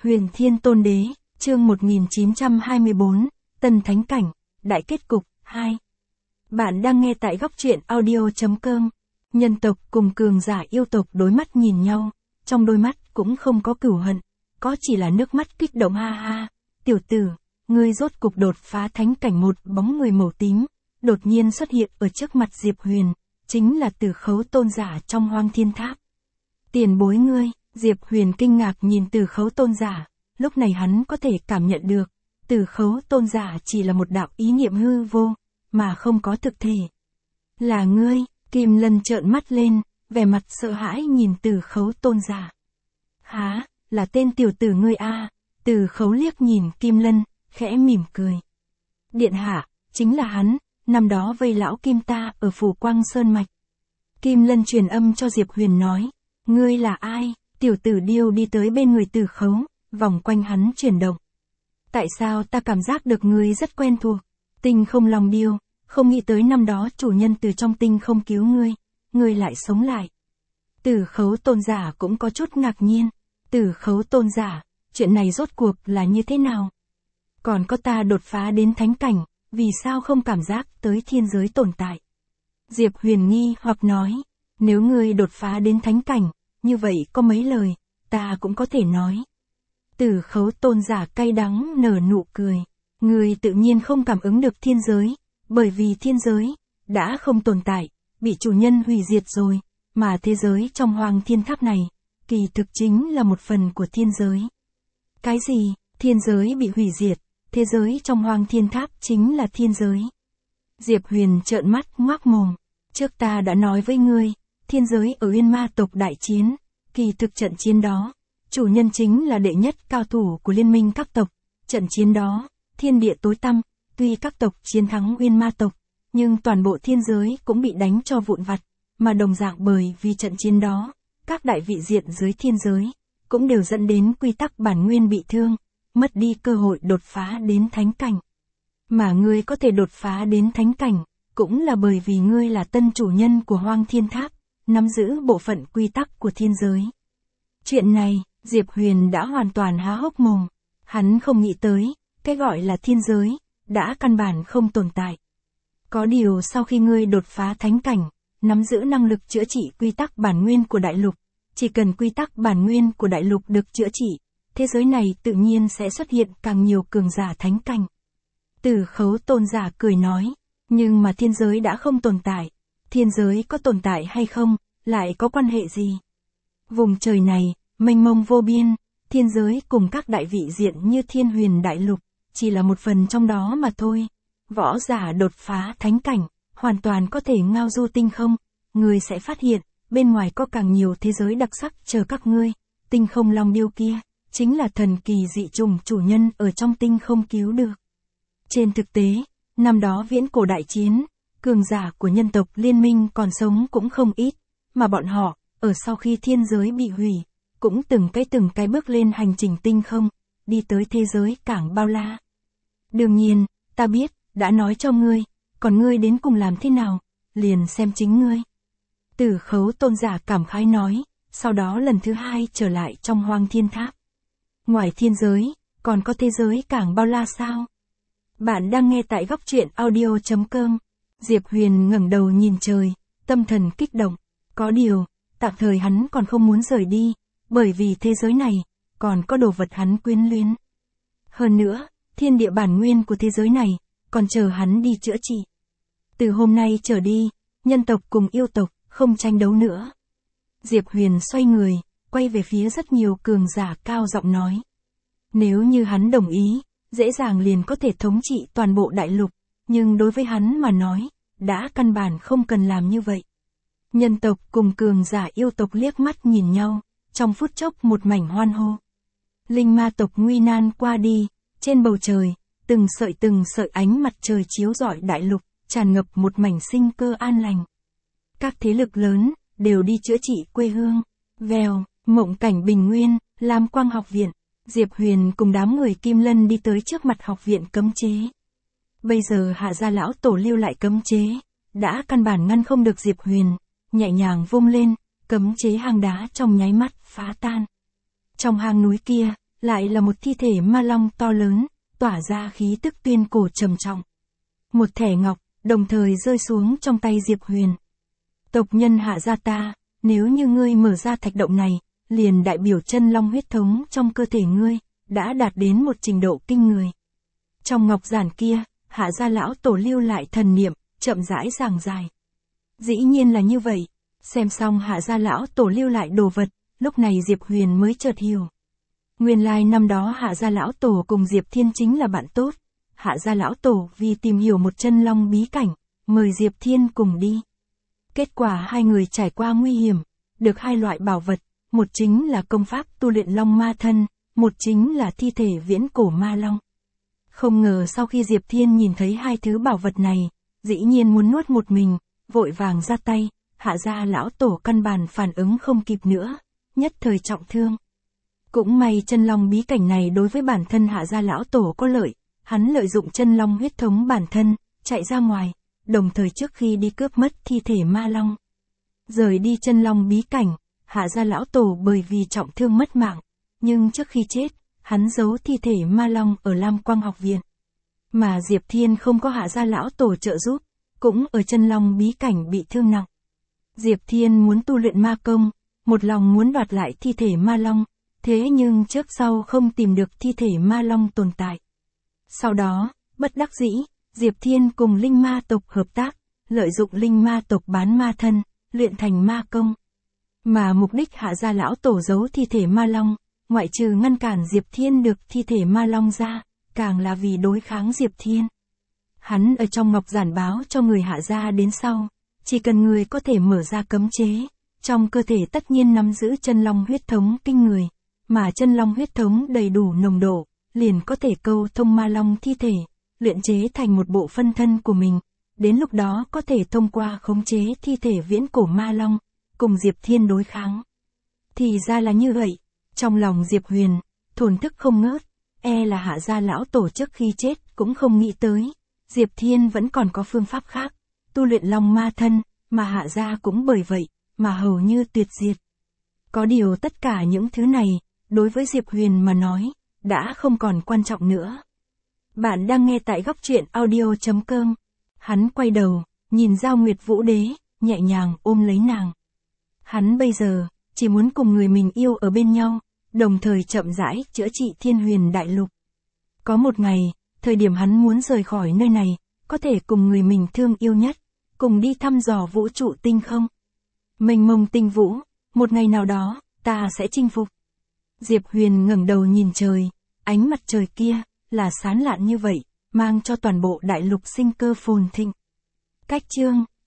Huyền Thiên Tôn Đế, chương 1924, Tân Thánh Cảnh, Đại Kết Cục, 2. Bạn đang nghe tại góc truyện audio.com. Nhân tộc cùng cường giả yêu tộc đối mắt nhìn nhau, trong đôi mắt cũng không có cửu hận, có chỉ là nước mắt kích động ha ha. Tiểu tử, ngươi rốt cục đột phá thánh cảnh. Một bóng người màu tím, đột nhiên xuất hiện ở trước mặt Diệp Huyền, chính là Tử Khấu Tôn giả trong Hoang Thiên Tháp. Tiền bối ngươi. Diệp Huyền kinh ngạc nhìn Tử Khấu Tôn giả, lúc này hắn có thể cảm nhận được, Tử Khấu Tôn giả chỉ là một đạo ý niệm hư vô, mà không có thực thể. Là ngươi, Kim Lân trợn mắt lên, vẻ mặt sợ hãi nhìn Tử Khấu Tôn giả. Há, là tên tiểu tử ngươi a? Tử Khấu liếc nhìn Kim Lân, khẽ mỉm cười. Điện hạ, chính là hắn, năm đó vây lão Kim ta ở Phủ Quang Sơn Mạch. Kim Lân truyền âm cho Diệp Huyền nói, ngươi là ai? Tiểu tử điêu đi tới bên người Tử Khấu, vòng quanh hắn chuyển động. Tại sao ta cảm giác được ngươi rất quen thuộc? Tinh Không Long điêu, không nghĩ tới năm đó chủ nhân từ trong tinh không cứu ngươi lại sống lại. Tử Khấu Tôn giả cũng có chút ngạc nhiên. Tử Khấu Tôn giả, chuyện này rốt cuộc là như thế nào? Còn có ta đột phá đến thánh cảnh, vì sao không cảm giác tới thiên giới tồn tại? Diệp Huyền nghi hoặc nói, nếu ngươi đột phá đến thánh cảnh, như vậy có mấy lời, ta cũng có thể nói. Tử Khấu Tôn giả cay đắng nở nụ cười. Ngươi tự nhiên không cảm ứng được thiên giới, bởi vì thiên giới đã không tồn tại, bị chủ nhân hủy diệt rồi, mà thế giới trong Hoang Thiên Tháp này, kỳ thực chính là một phần của thiên giới. Cái gì? Thiên giới bị hủy diệt, thế giới trong Hoang Thiên Tháp chính là thiên giới. Diệp Huyền trợn mắt ngoác mồm. Trước ta đã nói với ngươi, thiên giới ở Uyên Ma tộc đại chiến, kỳ thực trận chiến đó, chủ nhân chính là đệ nhất cao thủ của liên minh các tộc. Trận chiến đó, thiên địa tối tăm, tuy các tộc chiến thắng Uyên Ma tộc, nhưng toàn bộ thiên giới cũng bị đánh cho vụn vặt, mà đồng dạng bởi vì trận chiến đó, các đại vị diện dưới thiên giới, cũng đều dẫn đến quy tắc bản nguyên bị thương, mất đi cơ hội đột phá đến thánh cảnh. Mà ngươi có thể đột phá đến thánh cảnh, cũng là bởi vì ngươi là tân chủ nhân của Hoang Thiên Tháp, nắm giữ bộ phận quy tắc của thiên giới. Chuyện này, Diệp Huyền đã hoàn toàn há hốc mồm. Hắn không nghĩ tới, cái gọi là thiên giới, đã căn bản không tồn tại. Có điều sau khi ngươi đột phá thánh cảnh, nắm giữ năng lực chữa trị quy tắc bản nguyên của đại lục, chỉ cần quy tắc bản nguyên của đại lục được chữa trị, thế giới này tự nhiên sẽ xuất hiện càng nhiều cường giả thánh cảnh. Tử Khấu Tôn giả cười nói, nhưng mà thiên giới đã không tồn tại, thiên giới có tồn tại hay không, lại có quan hệ gì? Vùng trời này, mênh mông vô biên, thiên giới cùng các đại vị diện như Thiên Huyền Đại Lục, chỉ là một phần trong đó mà thôi. Võ giả đột phá thánh cảnh, hoàn toàn có thể ngao du tinh không, ngươi sẽ phát hiện, bên ngoài có càng nhiều thế giới đặc sắc chờ các ngươi. Tinh Không Long điêu kia, chính là thần kỳ dị trùng chủ nhân ở trong tinh không cứu được. Trên thực tế, năm đó viễn cổ đại chiến, cường giả của nhân tộc liên minh còn sống cũng không ít, mà bọn họ, ở sau khi thiên giới bị hủy, cũng từng cái bước lên hành trình tinh không, đi tới thế giới cảng bao la. Đương nhiên, ta biết, đã nói cho ngươi, còn ngươi đến cùng làm thế nào, liền xem chính ngươi. Tử Khấu Tôn giả cảm khái nói, sau đó lần thứ hai trở lại trong Hoang Thiên Tháp. Ngoài thiên giới, còn có thế giới cảng bao la sao? Bạn đang nghe tại góc truyện audio.com. Diệp Huyền ngẩng đầu nhìn trời, tâm thần kích động. Có điều, tạm thời hắn còn không muốn rời đi, bởi vì thế giới này, còn có đồ vật hắn quyến luyến. Hơn nữa, thiên địa bản nguyên của thế giới này, còn chờ hắn đi chữa trị. Từ hôm nay trở đi, nhân tộc cùng yêu tộc, không tranh đấu nữa. Diệp Huyền xoay người, quay về phía rất nhiều cường giả cao giọng nói. Nếu như hắn đồng ý, dễ dàng liền có thể thống trị toàn bộ đại lục, nhưng đối với hắn mà nói, đã căn bản không cần làm như vậy. Nhân tộc cùng cường giả yêu tộc liếc mắt nhìn nhau, trong phút chốc một mảnh hoan hô. Linh ma tộc nguy nan qua đi, trên bầu trời, từng sợi ánh mặt trời chiếu rọi đại lục, tràn ngập một mảnh sinh cơ an lành. Các thế lực lớn, đều đi chữa trị quê hương. Vèo, Mộng Cảnh Bình Nguyên, Lam Quang học viện, Diệp Huyền cùng đám người Kim Lân đi tới trước mặt học viện cấm chế. Bây giờ Hạ gia lão tổ lưu lại cấm chế, đã căn bản ngăn không được Diệp Huyền, nhẹ nhàng vung lên, cấm chế hang đá trong nháy mắt phá tan. Trong hang núi kia, lại là một thi thể ma long to lớn, tỏa ra khí tức tuyên cổ trầm trọng. Một thẻ ngọc, đồng thời rơi xuống trong tay Diệp Huyền. Tộc nhân Hạ gia ta, nếu như ngươi mở ra thạch động này, liền đại biểu chân long huyết thống trong cơ thể ngươi, đã đạt đến một trình độ kinh người. Trong ngọc giản kia, Hạ gia lão tổ lưu lại thần niệm, chậm rãi giảng giải. Dĩ nhiên là như vậy, xem xong Hạ gia lão tổ lưu lại đồ vật, lúc này Diệp Huyền mới chợt hiểu. Nguyên lai năm đó Hạ gia lão tổ cùng Diệp Thiên chính là bạn tốt. Hạ gia lão tổ vì tìm hiểu một chân long bí cảnh, mời Diệp Thiên cùng đi. Kết quả hai người trải qua nguy hiểm, được hai loại bảo vật, một chính là công pháp tu luyện long ma thân, một chính là thi thể viễn cổ ma long. Không ngờ sau khi Diệp Thiên nhìn thấy hai thứ bảo vật này, dĩ nhiên muốn nuốt một mình, vội vàng ra tay, Hạ gia lão tổ căn bản phản ứng không kịp nữa, nhất thời trọng thương. Cũng may chân long bí cảnh này đối với bản thân Hạ gia lão tổ có lợi, hắn lợi dụng chân long huyết thống bản thân, chạy ra ngoài, đồng thời trước khi đi cướp mất thi thể ma long. Rời đi chân long bí cảnh, Hạ gia lão tổ bởi vì trọng thương mất mạng, nhưng trước khi chết, hắn giấu thi thể ma long ở Lam Quang học viện. Mà Diệp Thiên không có Hạ gia lão tổ trợ giúp, cũng ở chân long bí cảnh bị thương nặng. Diệp Thiên muốn tu luyện ma công, một lòng muốn đoạt lại thi thể ma long, thế nhưng trước sau không tìm được thi thể ma long tồn tại. Sau đó, bất đắc dĩ, Diệp Thiên cùng linh ma tộc hợp tác, lợi dụng linh ma tộc bán ma thân, luyện thành ma công. Mà mục đích Hạ gia lão tổ giấu thi thể ma long, ngoại trừ ngăn cản Diệp Thiên được thi thể ma long ra, càng là vì đối kháng Diệp Thiên. Hắn ở trong ngọc giản báo cho người Hạ gia đến sau, chỉ cần người có thể mở ra cấm chế, trong cơ thể tất nhiên nắm giữ chân long huyết thống kinh người, mà chân long huyết thống đầy đủ nồng độ, liền có thể câu thông ma long thi thể, luyện chế thành một bộ phân thân của mình, đến lúc đó có thể thông qua khống chế thi thể viễn cổ ma long, cùng Diệp Thiên đối kháng. Thì ra là như vậy, trong lòng Diệp Huyền, thổn thức không ngớt, là Hạ gia lão tổ trước khi chết cũng không nghĩ tới, Diệp Thiên vẫn còn có phương pháp khác, tu luyện long ma thân, mà Hạ gia cũng bởi vậy, mà hầu như tuyệt diệt. Có điều tất cả những thứ này, đối với Diệp Huyền mà nói, đã không còn quan trọng nữa. Bạn đang nghe tại góc truyện audio.com. Hắn quay đầu, nhìn Giao Nguyệt Vũ Đế, nhẹ nhàng ôm lấy nàng. Hắn bây giờ, chỉ muốn cùng người mình yêu ở bên nhau, đồng thời chậm rãi chữa trị Thiên Huyền Đại Lục. Có một ngày, thời điểm hắn muốn rời khỏi nơi này, có thể cùng người mình thương yêu nhất, cùng đi thăm dò vũ trụ tinh không. Mênh mông tinh vũ, một ngày nào đó, ta sẽ chinh phục. Diệp Huyền ngẩng đầu nhìn trời, ánh mặt trời kia, là sáng lạn như vậy, mang cho toàn bộ đại lục sinh cơ phồn thịnh. Cách chương